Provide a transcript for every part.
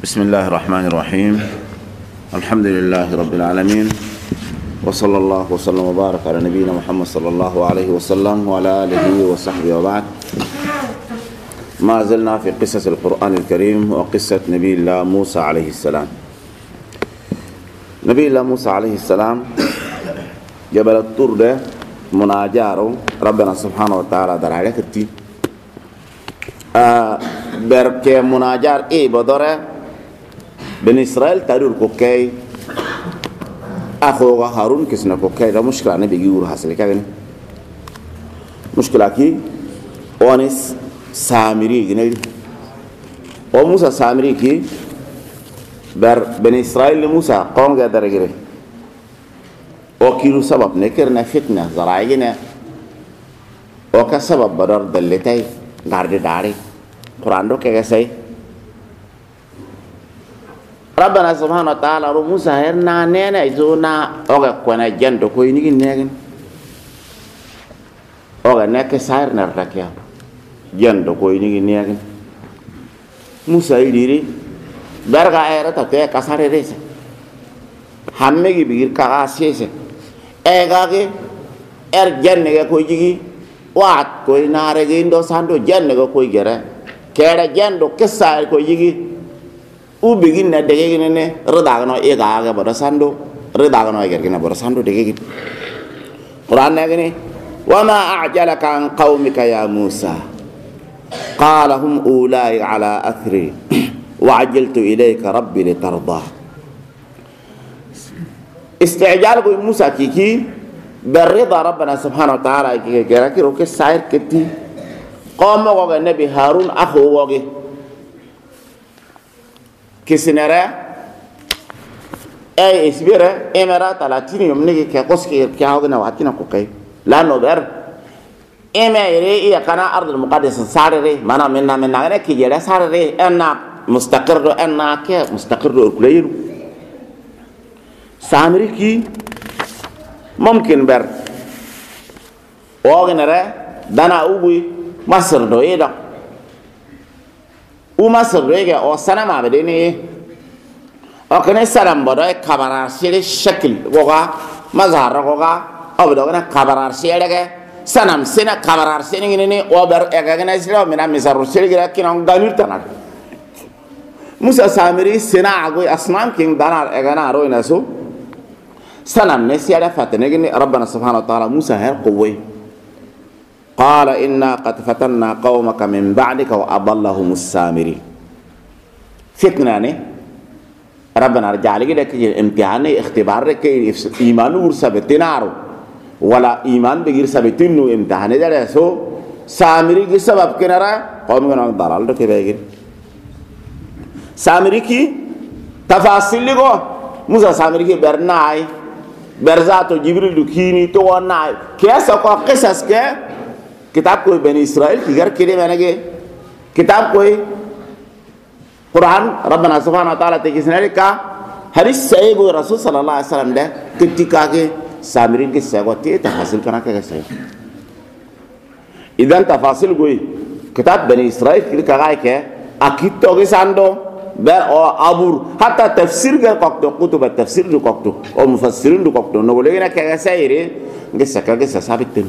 بسم الله الرحمن الرحيم. الحمد لله رب العالمين، وصلى الله وسلم وبارك على نبينا محمد صلى الله عليه وسلم وعلى آله وصحبه وبعد. ما زلنا في قصة القرآن الكريم وقصة نبي الله موسى عليه السلام. نبي الله موسى عليه السلام جبل الطور ده مناجاره ربنا سبحانه وتعالى در عليك التي بركة مناجار بدره بن إسرائيل تاريخ كوكاي أخوه هارون كسنا كوكاي ده مشكلة أنا بيجيور حاصل كأنه مشكلة كي أونس سامري جنيه أو موسى سامري كي بن إسرائيل موسى قوم قدر يجري أو كيلو سبب نكرنا فتنة زراعينا أو كسبب بدر دلتاي غارد داري قرآن رو كذا سي ربنا سبحانه وتعالى رو موسى هرنا نينا يزونا أوغا كونا جندو كوي نيجي نيجن أوغا نك ساير نرتكيا جندو كوي نيجي نيجن موسى يديري برغا ايرا تكيا كسار ريسه همي بيجير كاسيسه ايغاغي جنة كوي جيجي وات كوي نارجين دو ساندو جنة كوي جرا كيرا جندو كسار كوي جيجي ubigin na dege ne reda no e ga ga bodo sando reda no e ga bodo sando dege Quran ne gini wa ma a'jalaka an qaumika ya Musa qala hum ulai ala athri wa ajjaltu ilayka rabbi litarda استعجال موسى كيكي بالرضا ربنا سبحانه وتعالى كي كي روك ساير كتي قام وغ النبي هارون اخو وغ كسنرا اي اسبيرا امرا 30 يوم نيجي كقصكي كاوغنا واتنا كوكاي لا نوبر اما يري كان ارض المقدس سارري مانا منا غير كي جلا سارري انا مستقر انا كي مستقر كليل سامري كي ممكن بر اوغنرا دانا اوغي مصر دويدا ومصر رجع أو سنة ما بديني أو كنا سلام بدأ كبار سير شكل وقا مظهر وقا أو بدأ كنا كبار سير لقى سنام سنة كبار سير إني أو بر كنا سير من مصر سير كنا كنا غنير تنار موسى سامري سنة أقوي أسنام كين دانار كنا أروي ناسو سنام نسير فتنة كني ربنا سبحانه وتعالى موسى هر قوي قال إنا قد فتنا قومك من بعدك وأضلهم السامري فتنة ربنا رجع لك امتحان اختبار لك إيمان ورسبتنارو ولا إيمان بغير سبتنو امتحان ده سو سامري کی سبب کنارا قوم کا نام دلال رکھے بغیر سامري کی تفاصيل کو موسى سامري کی برناي برزاتو جبريل دكيني تو ناي کیسا کو قصص کے किताब कोई बनी इस्राइल की घर किरे मैंने के किताब कोई कुरान रब्बना सुब्हानहू व तआला ते किसने लिखा हरीस सही वो रसूल सल्लल्लाहु अलैहि वसल्लम ने कितिका के सामरीन के सेवती तफासिल करना के सही इधर तफासिल कोई किताब बनी इस्राइल की लिखा है अकीद तो के सांडो ber o abur hatta tafsir ga qokto kutub tafsir du qokto o mufassirin du qokto no legena ke sayre ngesa ka sabitin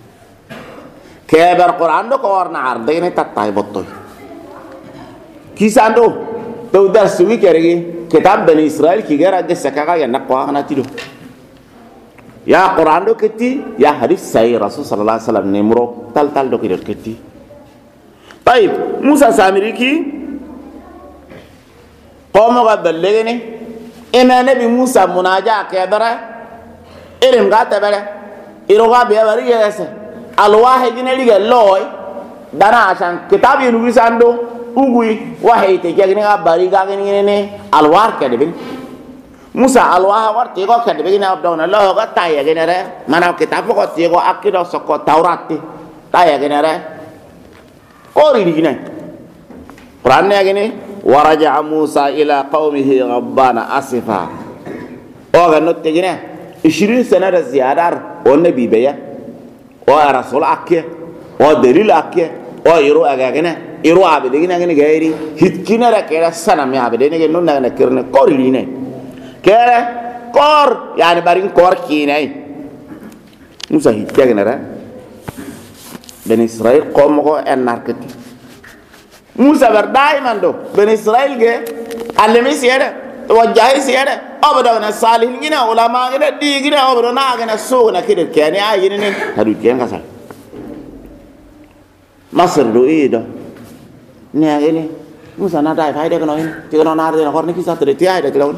كبر القرآن ده كورنا عرضين تطاي بطوي كيساندو تو درسوي كريجي كتاب بني إسرائيل كي غير أجلس سكاكا ينقوا أنا تيلو يا قرآن ده كتي يا حديث سعي رسول صلى الله عليه وسلم نمرو تال ده كده كتي طيب موسى سامري كي قوموا قبلغني إما نبي موسى مناجاة كبره إلهم قاتبله إروغا بيبري يسه الواحد ينلقى اللوي دانا عشان كتاب ينويساندو uguy wahay te jagni ga bari ga ngini ne alwar ka debin musa alwah war te ko ka debin abdona lo ga taya gene re mana kitab ko te ko akido soko taurat taya gene re ori digine quran ne gene waraja musa ila qaumihi rabbana asifa o ga notte gene 20 sana da ziyadar o nabi beya o rasul akke o dalil akke o yiro aga gene iru abide gina ngene gairi hitkina ra kera sanam ya abide ne non na kirne korli ne kere kor yani barin kor kinai musa hitka gina ra ben israel qom ko en narkati musa bar daiman do ben israel ge alemi siada wajai siada abada na salih gina ulama gina di gina abada na gina so na kide kene ayi ne hadu ken kasal Masr do ido ne ini musa na dai faide kono ini ti kono na de horne ki satre ti ayda ti lawn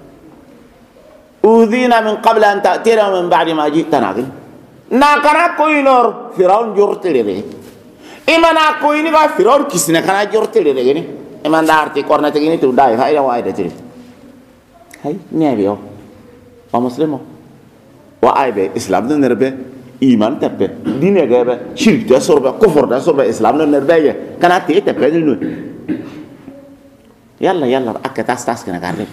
udhina min qabla an ta'tira min ba'di ma ji'tana gin na kana ko inor firaun jortele de imana ko ini ga firaun kisne kana jortele de gini iman darti korna te gini tu dai faide wa ayda ti hay ne biyo wa muslimo wa aybe islam de nerbe iman tepe dine gebe shirk da sorba kufur da sorba islam no nerbe kana te tepe no yalla akatas tas kana garre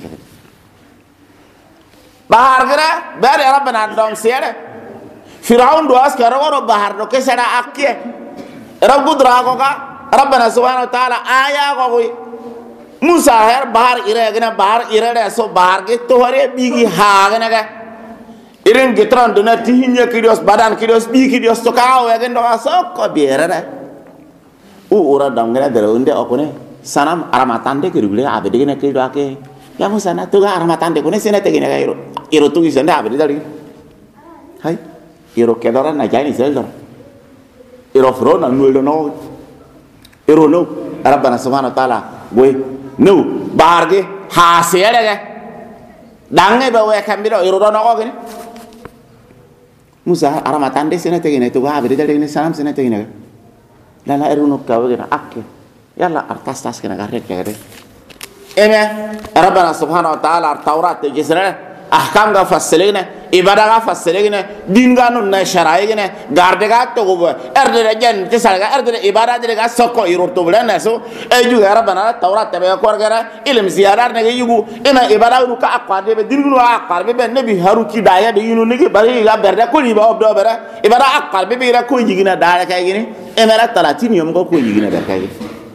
bahar gara bare rabbana dom siere firaun do as karo ro bahar do kesara akke rabbu dra ko ka rabbana subhanahu wa taala aya ko musa her bahar ire gana bahar ire da so bahar ge to hare bigi ha gana ga irin gitran dona tihinya kidios badan kidios bi kidios to kaw ya gendo asok ko biera da ura dam ngena dere unde okune sanam aramatande kirugule abede gena kido ake ya musa na to aramatande kune sene te gena iro tu isanda abede dali hay iro kedora na jani seldor iro fro na nuelo no iro no rabbana subhanahu wa taala boy no barge ha sere ga dange ba we kambiro iro do no ko gene musa aramatande sene tegene to ga abede dali sanam sene tegene la eruno kawe gena akke yalla artas tas kena garret kere eme rabbana subhanahu wa taala taurat jisra ahkam ga fasselene ibada ga fasselene din ga non na sharai gene garde ga to go erde jen te salga erde ibada de ga sokko irorto bulana so e ju rabbana taurat be ko gara ilm ziyadar ne yugu ina ibada ru ka aqade be dirgu aqar be nabi haru ki daya de yunu ne bari ga berde ko li ba obdo bere ibada aqar be ra ko jigina dara kay gene emera 30 yom ko jigina ber kay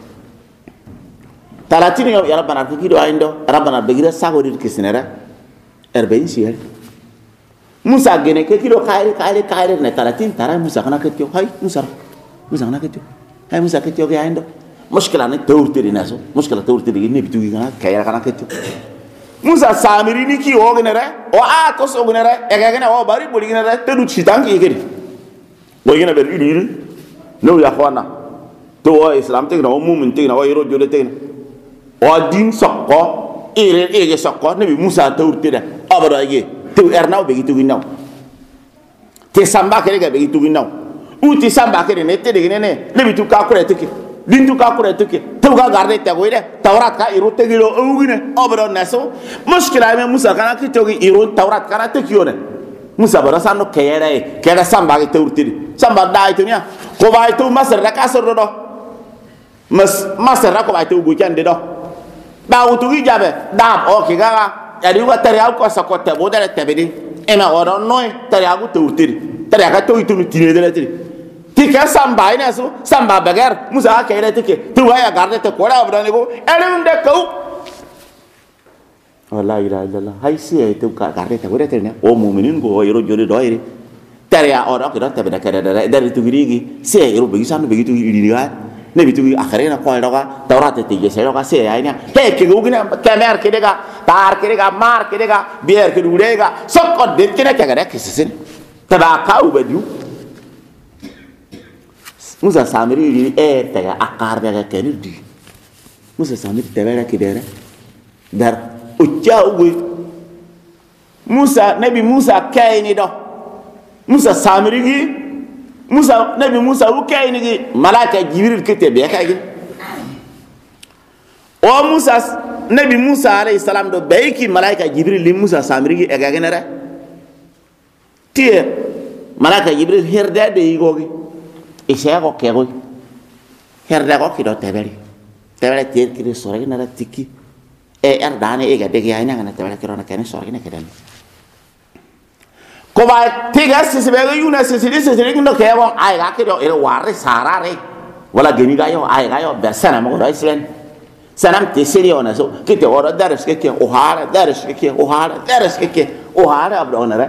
30 yom ya rabbana ko kido aindo rabbana be gira sago dir kisinera erbein sier musa gene ke kido kaire ne 30 tara musa kana ke tyo hay musa kana ke tyo hay musa ke tyo ga aindo mushkila ne tawrtiri naso mushkila tawrtiri ne bitu ga kayra kana ke tyo musa samiri ni ki o gene re o a to so gene re e ga gene o bari boli gene re te du chitan ki gene bo gene ber iri no ya khwana to o islam te na o mu'min te na o yoro jole te o din sokko ire ege sokko ne bi musa tawrtira abara ye to ernaw be gitu ginaw te samba kere ga be gitu ginaw uti samba kere ne te de ne bi tu ka kure te ki din tu ka kure te ki to ga garde te go ire tawrat ka iru te gilo o gine abara naso mushkila me musa kana ki to gi iru tawrat kana te ki one musa bara sanno kere kera samba ke tawrtiri samba dai to nya ko ba to masar da ka sor do masar ko ba to go jande do ba utugi jabe dab o ki gaga yadi wa tari al ko sakote bo dale tebedi ema oro noy tari agu tawtiri tari aga to itunu tine dele tiri ti ka samba ina so samba bagar musa ka ire tike tu wa ya garde te kora obdane go elunde kau wallahi la ilaha hay si e tu ka garde te kora tene o mu'minin go yoro jode do ire tari a oro ki rotte be da kare dari tu girigi si e ro be sanu be gitu iri ga ne bitu akhirnya ko doga taurat te je se doga se aynya he ke gugina kamer ke dega tar ke dega mar ke dega bier ke dudega sokko de kene ke gada kisin taba ka ubadu musa samiri di e te akar daga kenudi musa samiri te bera ke dere dar uchawi musa nabi musa kayni do musa samiri gi musa nabi musa ukay ni malaka jibril kete be kay o musa nabi musa alayhi salam do bayki malaika jibril li musa samiri e ga genere tie malaka jibril herde de yigogi e sego kego herde ko kido tebeli tier ki sore na tiki e erdane e ga de ga ina na tebeli kiro na kene sore ne kedan ko ba tiga sisi be yuna sisi no ke won ai ga ke do ere ware sarare wala geni ga yo ay ga yo ber sanam go islen sanam te seri ona so kite ora dares ke o hala dares ke o hala dares ke o hala abdo ona re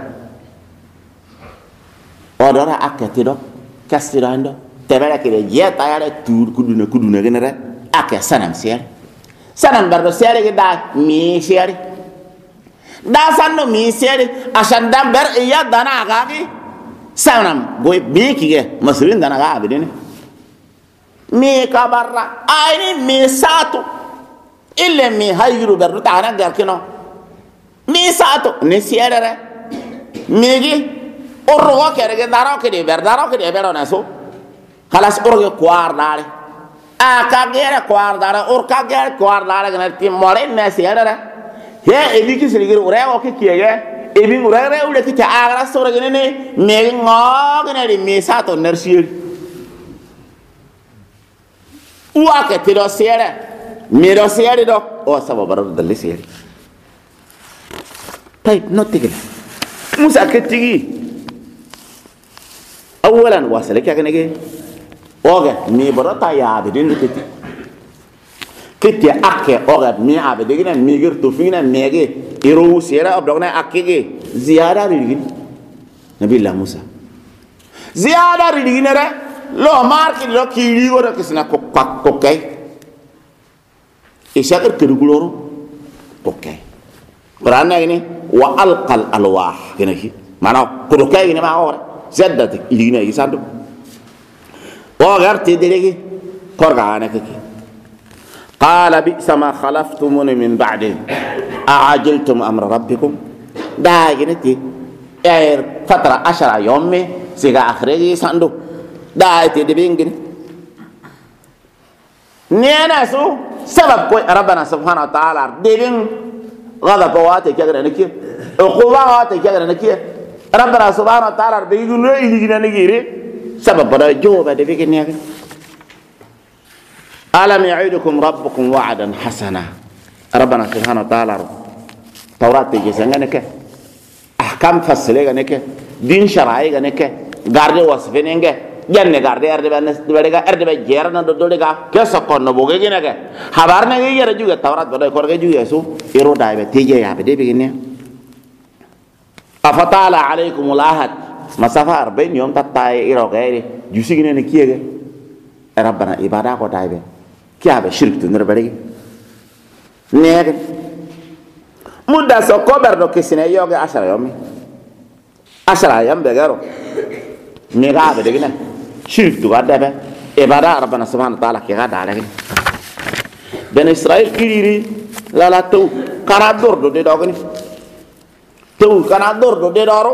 odora akati do kastirando tebere ke ye tayare tur kuduna gene re ake sanam ser sanam bardo ser ge da mi ser da sanno mi ser asanda ber ya dana ga ki sanam boy bi ki ge masrin dana ga abidene mi kabarra ayni mi sato ille mi hayru berru tana garkino mi sato ne sierere migi orgo kerege daro ke de bero naso khalas orgo guardare a kagere guardare or kagere guardare gna ti more ne sierere he ebi ki sirigir ure o ke kiege ebi ure ure ki ta agra sore gene ne me ngogene di mi sato nersier uwa ke tido siere mi do siere do o sabo barar dalle siere tay no tigil musa ke tigi awalan wasale ka nege oga mi barata ya bidin kiti kiti akke oga mi abede gina mi gir to fina mege iro siere abdogna akkege ziyada rigin nabiyullah musa ziyada rigin re lo marki lo kiri go kisna ko kay ishaqir kirguloro okay qur'ana ini wa alqal alwah kene mana ko kay ini ma ora zaddat ilina isando o garti delegi korgana kiki qala bi sama khalaftumuni min ba'di a'ajiltum amra rabbikum da ginati air fatra 10 yawmi siga akhiri sando da ite de bingini nena su sabab ko rabbana subhanahu wa ta'ala debin ghadab wate kagara niki uquba wate kagara niki rabbana subhanahu wa ta'ala be yuno iligina nigiri sabab bada joba de bingini alam ya'idukum rabbukum wa'dan hasana rabbana subhanahu wa ta'ala tawrat te sangane ke ahkam fasle gane ke din sharai gane ke garde wasfenenge janne garde arde berega arde be jerna do dolega keso konno boge ginege habarne ge yere juga tawrat bodo korge juga su iro daibe tije ya be de begine afatala alaikum alahad masafa 40 yom tatai iro gairi jusi gine ne kiege rabbana ibada ko daibe kiabe shirk to nder berege nege mudda so kober do kesine yoge ashara yomi ashara yam be garo mega be de gine shirk tu ada be ibada rabbana subhanahu wa ta'ala ke gada lagi ben israel kiriri lala tu kana dordo de dogni tu kana dordo de doro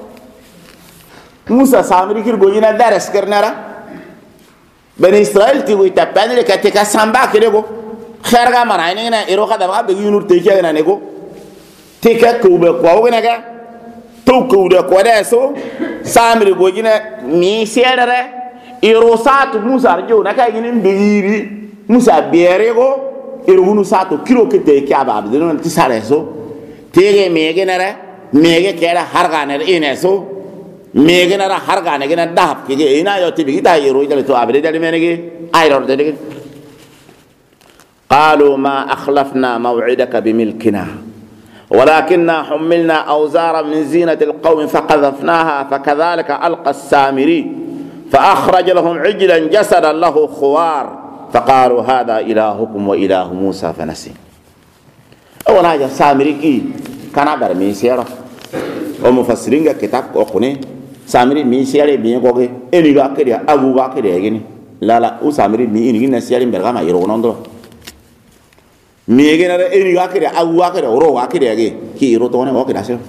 musa samiri kir gojina dares kernara ben israel ti wi tapane ke te ka samba ke go kharga mana ni na iro kada ba be yunur te ke na nego te ka ku be ko ne ga tu ku de ko de so samiri gojina mi siedere iro satu musa arjo na kay ginin biri musa berego iro hunu satu kilo kete kyaba abdu non ti sare so tege mege nare mege kera hargane ine so mege nara hargane gina dahab ke ina yo tibi ta iro idale to abde dale menege ayro de qalu ma akhlafna maw'idaka bimilkina ولكننا حملنا أوزارا من زينة القوم فقذفناها فكذلك ألقى السامري فأخرج لهم عجلا جسدا له خوار فقالوا هذا إلهكم وإله موسى فنسي أول حاجة سامري كي كان عبر ميسيرا ومفسرين كتاب أقني سامري ميسيرا بينكوكي إنيغا كده أبوغا كده يجيني لا وسامري مينيغي نسيرا برغاما يرونندو mege na eri ga kire awu ga kire oro ga kire ge ki ro to ne o kira se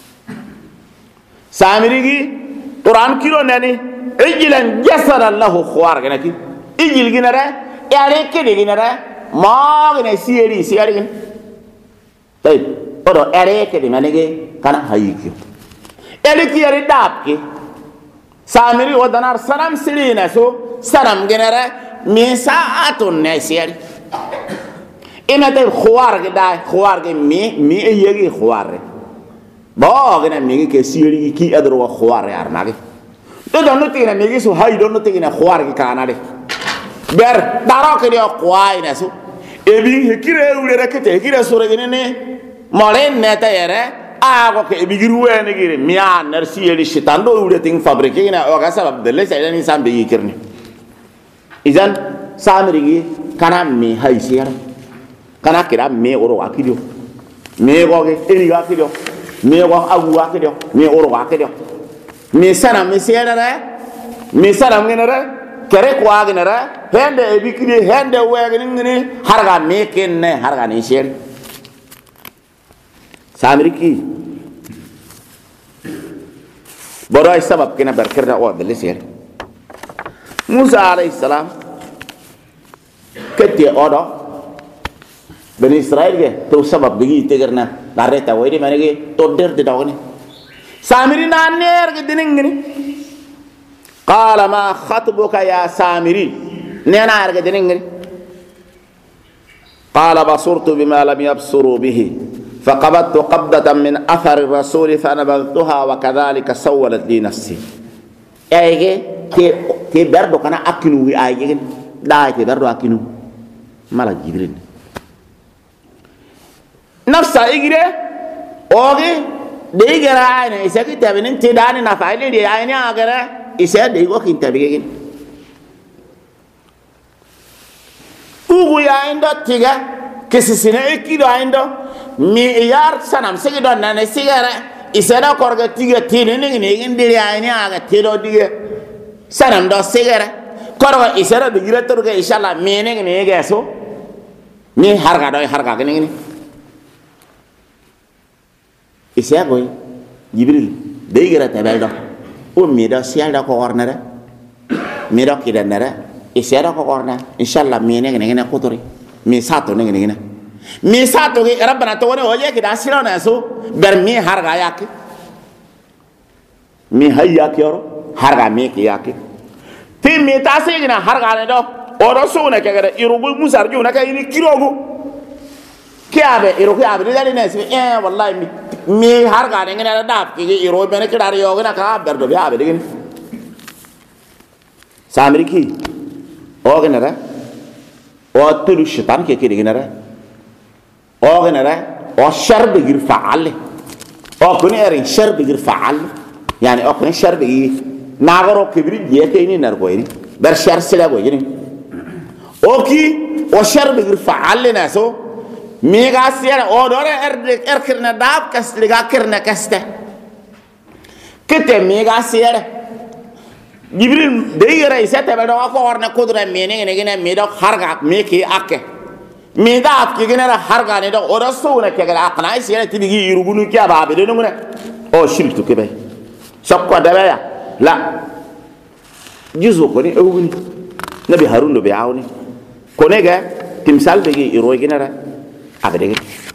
samiri gi quran kiro nani ijlan jasara lahu khwar gana ki ijil gi na re yare kire gi na re ma gi na sieri gi tay oro ere kire mane ge kana hayiki eri ki yare dap ki samiri o danar salam silina so salam gi na re mi sa'atun ne sieri ina tay khwar ge da khwar ge mi yegi khwar bo ge na mi ke siri ki adro khwar yar na ge do no tina mi ge so hay do no tina khwar ge kana de ber daro ke dio kwai na su e bi hekire ure rekete hekire sore gene molen neta yere ko ke bi giru wene gire miya narsi yeli shitan do ure ting fabrique na o ga sabab de le sai ni sambe yikirni izan samiri gi kana mi haisiya kana kira me oro akidio me go ke eri ga akidio me go agu akidio me oro ga akidio me sana me sera me sana ngene re kere ko agene re hende e bikidi hende wege ngini harga me kenne harga ni sher samiri ki boray sabab kena berkerja wa de sher Musa alayhi salam kete odo Bani Israel ke to sabab bigi tegerna dareta wayri manege to der de dawni samiri na ner ke diningini qala ma khatbuka ya samiri nena arge diningini qala basurtu bima lam yabsuru bihi فقبضت قبضة من أثر الرسول فنبذتها وكذلك سولت لي نفسي أيجي تي بردو كنا أكنو أيجي لا تي بردو أكنو مالا جبريل نفسا إجري أوكي ديجرا أنا إسكت تبين تداني نفعلي دي أنا أجرا إسكت ديجو كين تبيجين أوغو يا عندو تيجا كسيسنا إكيدو عندو mi yar sanam sigi don nane sigara isena korga tiga tini ni ndiri ayni aga tiro dige sanam do sigara korga isera digira turga inshallah mi ni geso mi harga gini isya goy jibril digira tabel do o mi do sial do ko ornere mi do kidanere isera ko orna inshallah mi ni kutori mi sato ni mi sato ke rabbana to woni oje ke dasira na so ber mi harga yake mi hayya ke oro harga mi ke yake ti mi tasi gina harga ne do oro so na ke gare irugo musar ju na kay ni kirogo ke abe irugo abe dali ne se wallahi mi harga ne ngena da ke iro bene ke dar yoga na ka ber do be abe de samri ki o gena ra o tulu shaitan ke gena ra o genera o sharb gir faal o kuni erin sharb gir faal yani o kuni sharb gi nagaro kibri je ke ni nar koyni ber shar sila go yini o ki o sharb gir faal na so mi ga siara o dore kirna dab kas liga kirna kaste kete mi ga siara jibril de yere isete be do ko orna kudra mi ne ne mi do harga mi ki akke mi da ki genera harga ne do ora so na ke gara aqna isi ti bigi irugunu ki aba be no ngene o shirtu ke be sakko da ya la juzu ko ni ewuni nabi harun do be awni ko ne ga timsal be gi iro genera abede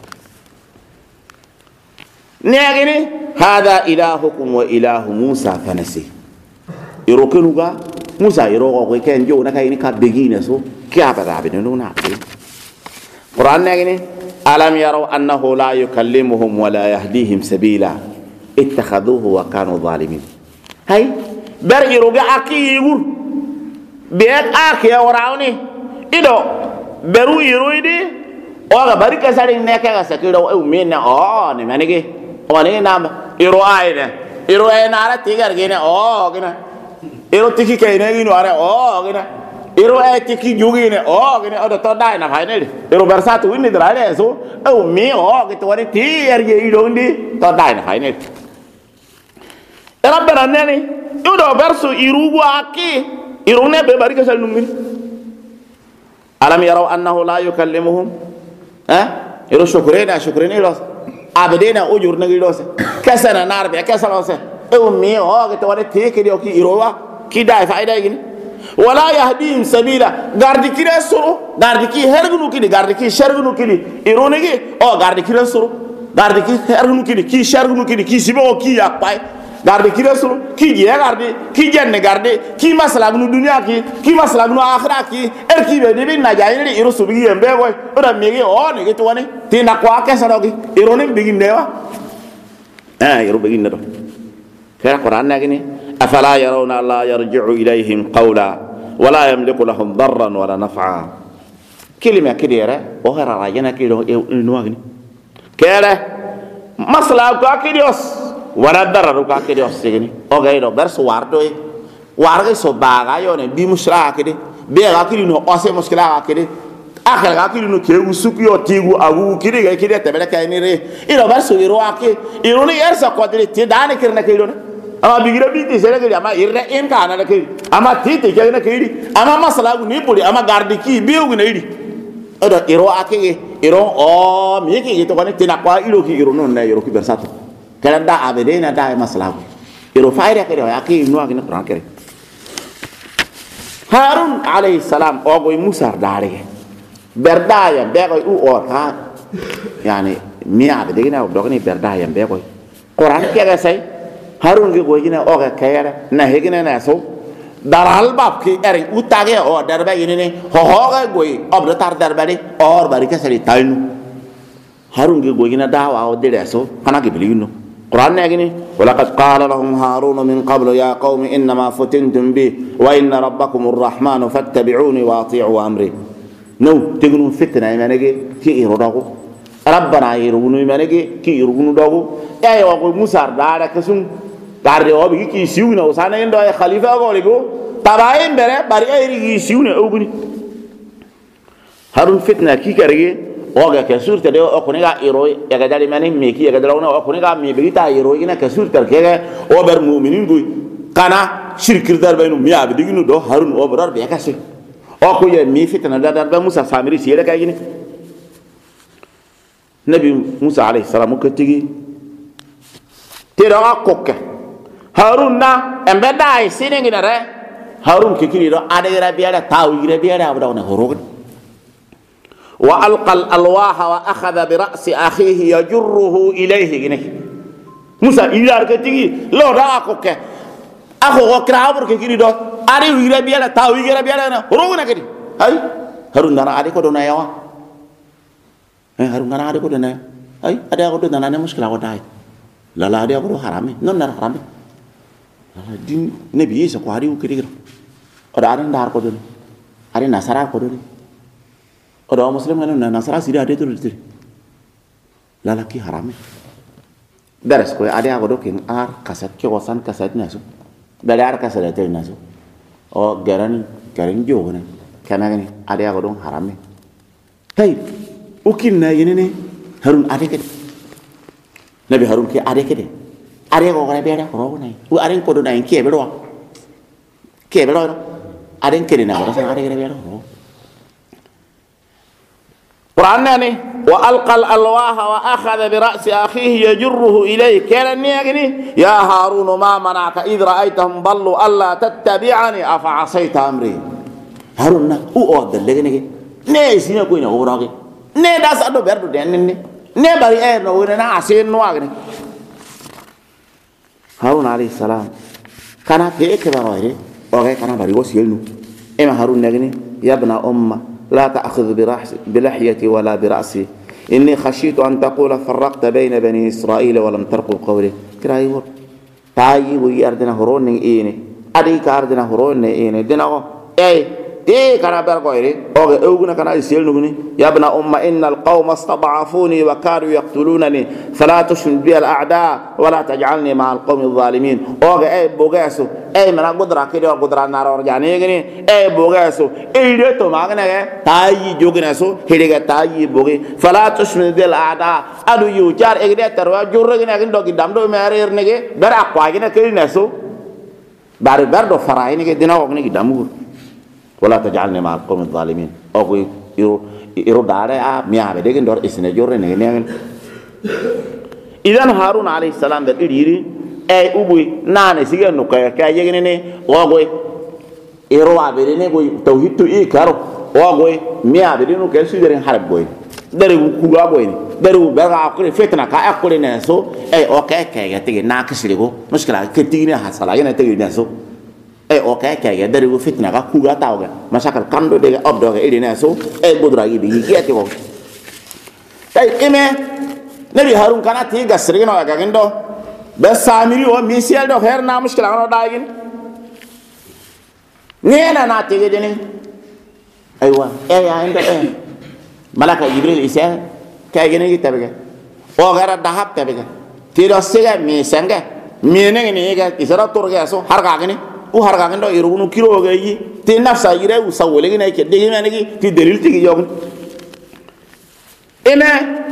ne gini hada ilahukum wa ilahu musa fanasi iro kenuga musa iro ko ken jo na kay ni ka begi ne so ki aba be no na Quran ini alam yarau annahu la yukallimuhum wa la yahdihim sabila ittakhadhuhu wa kanu zalimin hay ber iruga akigur be aki orawni ido beru iruidi o ga bari ka sari ne ka sakiro o minna o ne manige o ne nam iru aide iru na ara tigar gene o gina iru tiki ke ne gino are o gina iru tiki jugi ne o gini odo to dai na faine iru bersatu ini drale so o mi o gitu wani ti erge idondi to dai na faine rabbana nani udo bersu irugu aki irune be bari kasal nummi alam yarau annahu la yukallimuhum iru shukrena ilo abedena ujur nagi do se kasana narbe kasala se o mi o gitu wani ti ki dio ki iruwa ki dai faida gini wala yahdihim sabila gardi kire suru gardi ki hergunu kidi gardi ki shergunu kidi ironigi o gardi kire suru gardi ki hergunu kidi ki shergunu kidi ki sibo ki yakpai gardi kire suru ki je gardi ki jenne gardi ki masala gnu dunya ki masala gnu akhirah ki erki be debi na jayri iro subi yembe boy ora megi o ne gitu wani ti na kwa ke sarogi ironi bigin dewa iro bigin do kaya Quran na gini afala yarawna la yarji'u ilayhim qawla ولا يملك لهم ضرا ولا نفعا كلمة كديرة وغير راجنا كيلو نواغني كيله مسلا كاكيديوس ولا ضرر كاكيديوس سيغني او غيرو برس واردوي وارغي سو باغا يوني بي مسلا كدي بيغا كيلو اوسي مسلا كدي akhir ga kilo kewu sukiyo tigu agu kiri ga kiri tebele kayni re iro barso iro ake iro ni yersa kodri ti dane kirna kilo ama bigira biti sere ga ama irre in kana na kiri ama titi ga na kiri ama masala gu ni puli ama gardi ki biu na iri odo iro ake iro o mi ki to kone tina kwa iro ki iro non na iro ki bersato kala da abede na da masala gu iro faire ke ake no ake na pran kere Harun alayhi salam ogo Musa dare berdaya begoy u or ha yani miya be degina dogni berdaya begoy Quran kega say Harun ge goyina o ga kayara na hegina na so daral bab ki ere utage o darba yini ho ga goy obda tar darba ni or bari ka sari taynu Harun ge goyina dawa o de so kana ge bilino Quran ne gini walaqad qala lahum harun min qablu ya qaumi inma futintum bi wa inna rabbakum arrahman fattabi'uni wa ati'u amri no tegunu fitna imanege ki irodago rabbana irugunu imanege ki irugunu dogo ay wa ko Musa dara kasum darde o bi ki siwna usana endo ay khalifa go lego tabayin bere bari ay ri siwna oguni Harun fitna ki karege o ga kasur tede o ko ga iro ya ga dali mani me ki ya ga dalaw na o ko ga me bi ta iro ina kasur tar kege o ber mu'minin go kana shirkir dar baynu miya bi diginu do Harun o ber be kasur o ko ye mi fitna da ba Musa Samiri sire kay gini Nabi Musa alayhi salam ko tigi te do kokke Harun na embe dai sine ngina re Harun ke kiri do adira biara taw gira biara abda na horog wa alqa al alwaha wa akhadha bi ra's akhihi yajruhu ilayhi gini Musa ilar ke tigi lo da kokke ako ko kraabur ke kiri do ari gira biara taw gira biara na horog na kedi ay Harun dana ade ko do na yawa Harun dana ade ko do na ay ade ko do na ne muskila ko dai la ade ko do harami non na harami din nabi isa ko ari ko kiri o da an dar ko do ari nasara ko do o do muslim ngana na nasara sidi ade to do la ki harami daras ko ade ko do kin ar kasat ke wasan kasat naso belar kasat ate naso o garan jogone kana gani ade ko do harami tay ukin na yene Harun ade ke nabi Harun ke ade ke de ade ko gara bere ko ro nay u ade ko do nay ke be do ade ke na ko sa ade ke bere ko Quran nani wa alqa al alwaha wa akhadha bi ra's akhihi yajruhu ilayhi kana niyagni ya Harun ma mana'aka id ra'aytahum dallu alla tattabi'ani afa 'asayta amri Harun na u o dalle ne sina ko ina woroge ne da sa do berdo den ne bari e no wona asen no agni Harun alayhi salam kana ke baro o ga kana bari wosielnu ema Harun nagni ya ibna umma لا تأخذ بلحيتي ولا برأسي إني خشيت أن تقول فرقت بين بني إسرائيل ولم ترقب قولي كرايور تاي ويردنا هرون إيني أديك أردنا هرون إيني ديناغو إيه كان برقويري أوغنا كان يسيل نغني يا ابن إن القوم استضعفوني وكانوا يقتلونني فلا تشمت بي الأعداء ولا تجعلني مع القوم الظالمين بوغاسو منا قدرة كده قدرة نار ورجعني يغني بوغاسو ديتو ماغنا تاي جوغناسو هيدغا تاي بوغي فلا تشمت بي الأعداء أدو يوجار إغدي تروا جورغنا كن دوغي دامدو مارير نغي بر أقواغنا كيناسو بار بردو فرايني دينا وغني دامور ولا تجعلني مع القوم الظالمين أقول يرو دارا مياه بدين دور إسنة جورن هنيان إذا هارون عليه السلام بالإيري أي أبوي نان سيجا نكايا كايا جنني وأقول يرو عبرني قوي توحيد توي كارو وأقول مياه بدين نكايا سيدرين حرب قوي dari kula boy dari berga akure fetna ka akure ne so okay kaya tege na kisligo mushkila ketini hasala yana tege ne so okay kaya dari fitna ka kula tawga masakal kando de obdo ga ide ne so bodra yi bi yati ko tay ime nabi Harun kana ti gasrino ga gendo be samiri o misiel do herna mushkila no daigin نينا ناتي ديني ايوه ايه عند ملك جبريل إساء كاي جنيه تبغى أو غير الذهب تبغى تيرو سيجا ميسانجا مينه نيجا إسرا تورجا سو هرجع جنيه وهرجع جنيه يروحون كيلو جاي تنافس يجري وسوي لكن أي كده ما نيجي تدليل تيجي يوم إما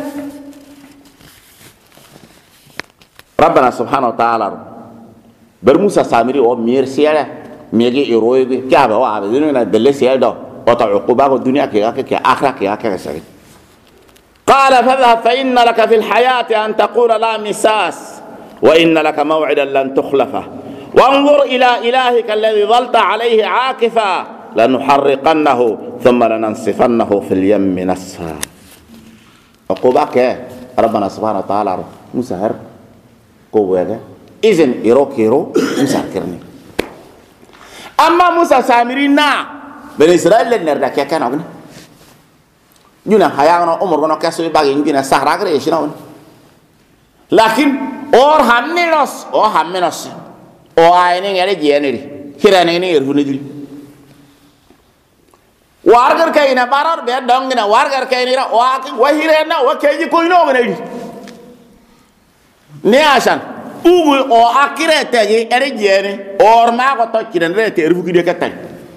ربنا سبحانه وتعالى برموسى سامري أو ميرسياله ميجي يروي كيا بوا عبدين من الدلسيال ده وتعقوبات الدنيا كي آخرة كي سعيد قال فاذهب فإن لك في الحياة أن تقول لا مساس وإن لك موعدا لن تخلفه وانظر إلى إلهك الذي ظلت عليه عاكفا لنحرقنه ثم لننسفنه في اليم نسفا عقوبات ربنا سبحانه وتعالى مسهر قوة إذن إيرو مسهرني أما موسى سامرينا بني إسرائيل نردا كان أغنى جونا حيانا عمر غنا كسوي باقي جونا سهرة كريشنا لكن اور همناس او عينين يلي جيانيري كيرانين يرفوني وارغر كاينا بارار بيا دونغنا وارغر كاينيرا وهيرنا وكايجي كوينو غنيدي نياشان ugu o akire tegi ere jeni or ma ko to kidan rete erfu ki de katay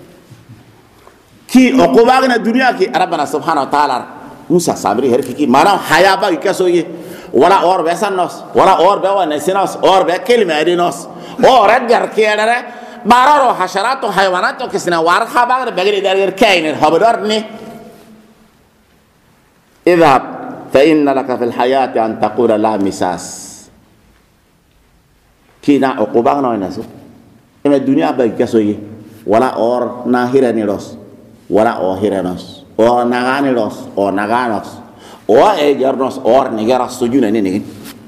ki o ko bagna dunya ki rabbana subhanahu wa ta'ala musa samri herfi ki mana haya ba ki kasoye wala or besanos wala or be wana sinos or be kelma edinos or agar kiadare bararo hasharat o hayawanat o kisna war khabar bagri dar kainer habdarni اذهب فإن لك في الحياة أن تقول لا مساس كينا عقوبانا وناسو إما الدنيا بكسوي ولا أور ناهيراني روس ولا أوهيرانوس أو نغاني روس أو نغانوس أو إيجارنوس أو نيجارس سجونا نيجي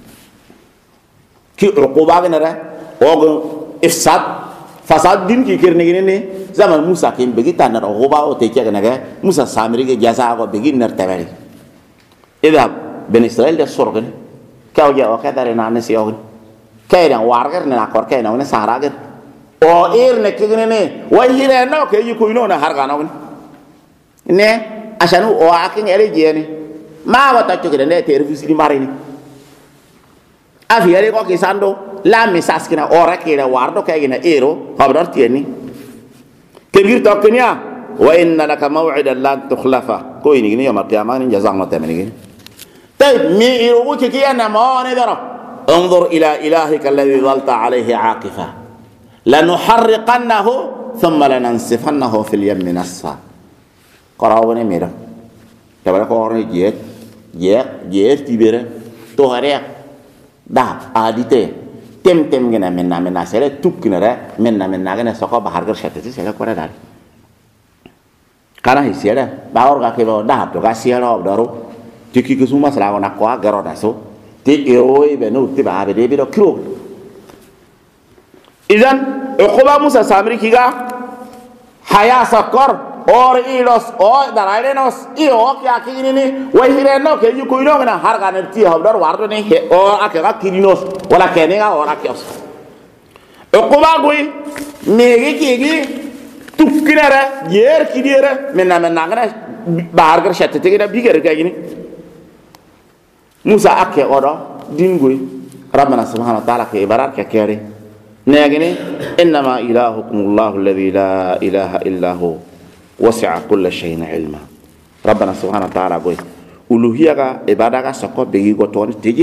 كي عقوبانا را أو إفساد فساد دين كي كيرنيجي ني زمان موسى كيم بيجي تانا عقوبا أو تيجي كناجا موسى سامري كي جزاء أو بيجي نرتبري إذا بني إسرائيل ده سرقن كأو جاء وكذا رنان سياقن كاينا وارغر ناكور كاينا ون ساراغر او اير نكيغني ني ويهيره نو كاي يكوينو نا هارغانو ني عشان او اكين اري جيني ما وتا تشكي نه تيرفيس لي ماريني افي اري كو كيساندو لا ميساس كنا اورا كينا واردو كاينا ايرو خبر تيني كبير توكنيا وان لك موعدا لا تخلفه كويني ني يوم القيامه جزاء ما تمني طيب مي ايرو كي انا ما ندرو انظر إلى إلهك الذي ظلت عليه عاكفا لنحرقنه ثم لننسفنه في اليم نسفا قراوني ميرا تبارك قرني جيت تبيره توهريا داب آديته تم جنا منا سيره توك نرى منا جنا سقى بحر كرشتتي سيره كورا دار كنا هي سيره باور كاكيبو داب توكا سيره أبدارو تيكي كسوما سلاو نكوا غرو داسو تي إيروي بنو تبع بدي بيرو كيلو إذن عقوبة موسى سامري كيغا حياة سكر اور إيروس أو درايرنوس إيو كيا كينيني وهيرنو كيجي كوينو كنا هارغان تي هبدار واردني أو أكيغا كيرينوس ولا كينيغا ولا كيوس عقوبة غوي ميغي كيغي توكينرا يير كيديرا منا غنا بارغر شاتتي كده بيغر كايني موسى أكي أورا دينغوي ربنا سبحانه وتعالى كي إبرار كيري نيجني إنما إلهكم الله الذي لا إله إلا هو وسع كل شيء علما ربنا سبحانه وتعالى قوي ألوهية إبادة سكوا بيجو توني تيجي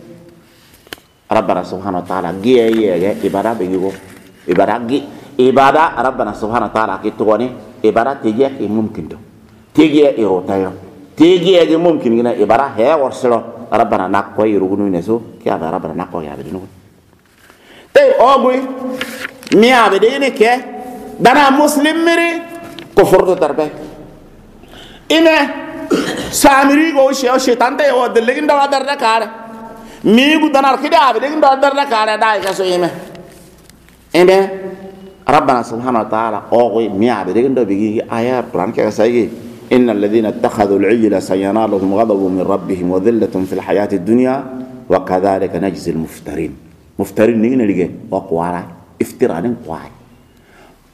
ربنا سبحانه وتعالى جي إبادة بيجو إبادة ربنا سبحانه وتعالى كي توني إبادة تيجي كي ممكن تو تيجي إيروتايو تيجي أجي ممكن جنا إبارة هي ورسلو ربنا نقوي يروقون ينسو كيا ربنا نقوي يا بدينو تي أبوي ميا بديني كه دنا مسلم مري كفر تربى إنه سامري قوي شيطان تي هو دلكين دوا درنا كاره ميغو دنا كده بديني دوا درنا كاره داي كسو يمه إنه ربنا سبحانه وتعالى أقوي ميا بديني دوا بيجي آيات قرآن كسائي إن الذين اتخذوا العجل سينالهم غضب من ربهم وذلة في الحياة الدنيا وكذلك نجزي المفترين مفترين نيجي نلقى وقوارا افتراء قواي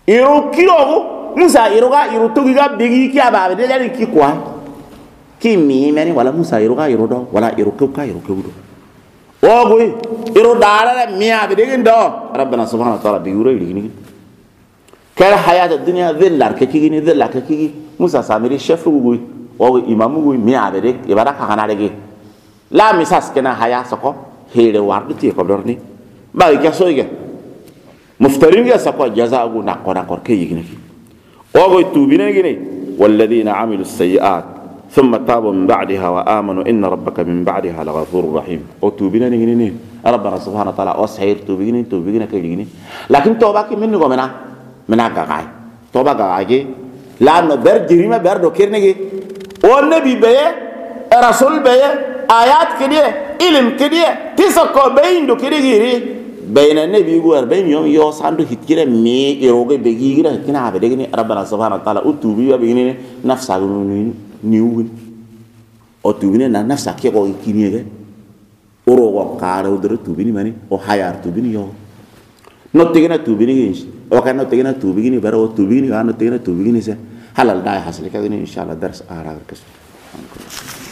iro kilo musa iro ga iro to ga begi ki aba de jari ki kwa ki mi meni wala musa iro ga iro do wala iro ko ka iro ko do o go iro dala mi abi de ndo rabbana subhanahu wa ta'ala bi uro ni kala hayat ad-dunya dhillar ke ki ni dhillar ke ki musa samiri chef go o imam go mi abi de ibara ka kana de la misas kena haya soko hele wardu ti ko dorni ba ga so ge مفترين يا سقوا جزاء نقرا كي يجني أو يتوبين يجني والذين عملوا السيئات ثم تابوا من بعدها وآمنوا إن ربك من بعدها لغفور رحيم أو توبين يجني ربنا سبحانه وتعالى أسحير توبين كي يجني لكن توبة كي منو منا كعاي توبة كعاي لا نبر جريمة بر دكير نجي والنبي بيه رسول بيه آيات كده علم كده تسقى بين دكير يجري بين النبي وبين يوم يوصل هتكلم مي يروج بيجي كده كنا عبدين ربنا سبحانه وتعالى أتوبي وبيجي نفسه نيوين أتوبينا نفسه كي قوي كنيه أروج كاره ودر توبيني ماني أو حيار توبيني يوم نتيجة توبيني إيش أو كان نتيجة توبيني برا توبيني كان نتيجة توبيني سه هلا الداعي حصل كذا إن شاء الله درس آخر كسر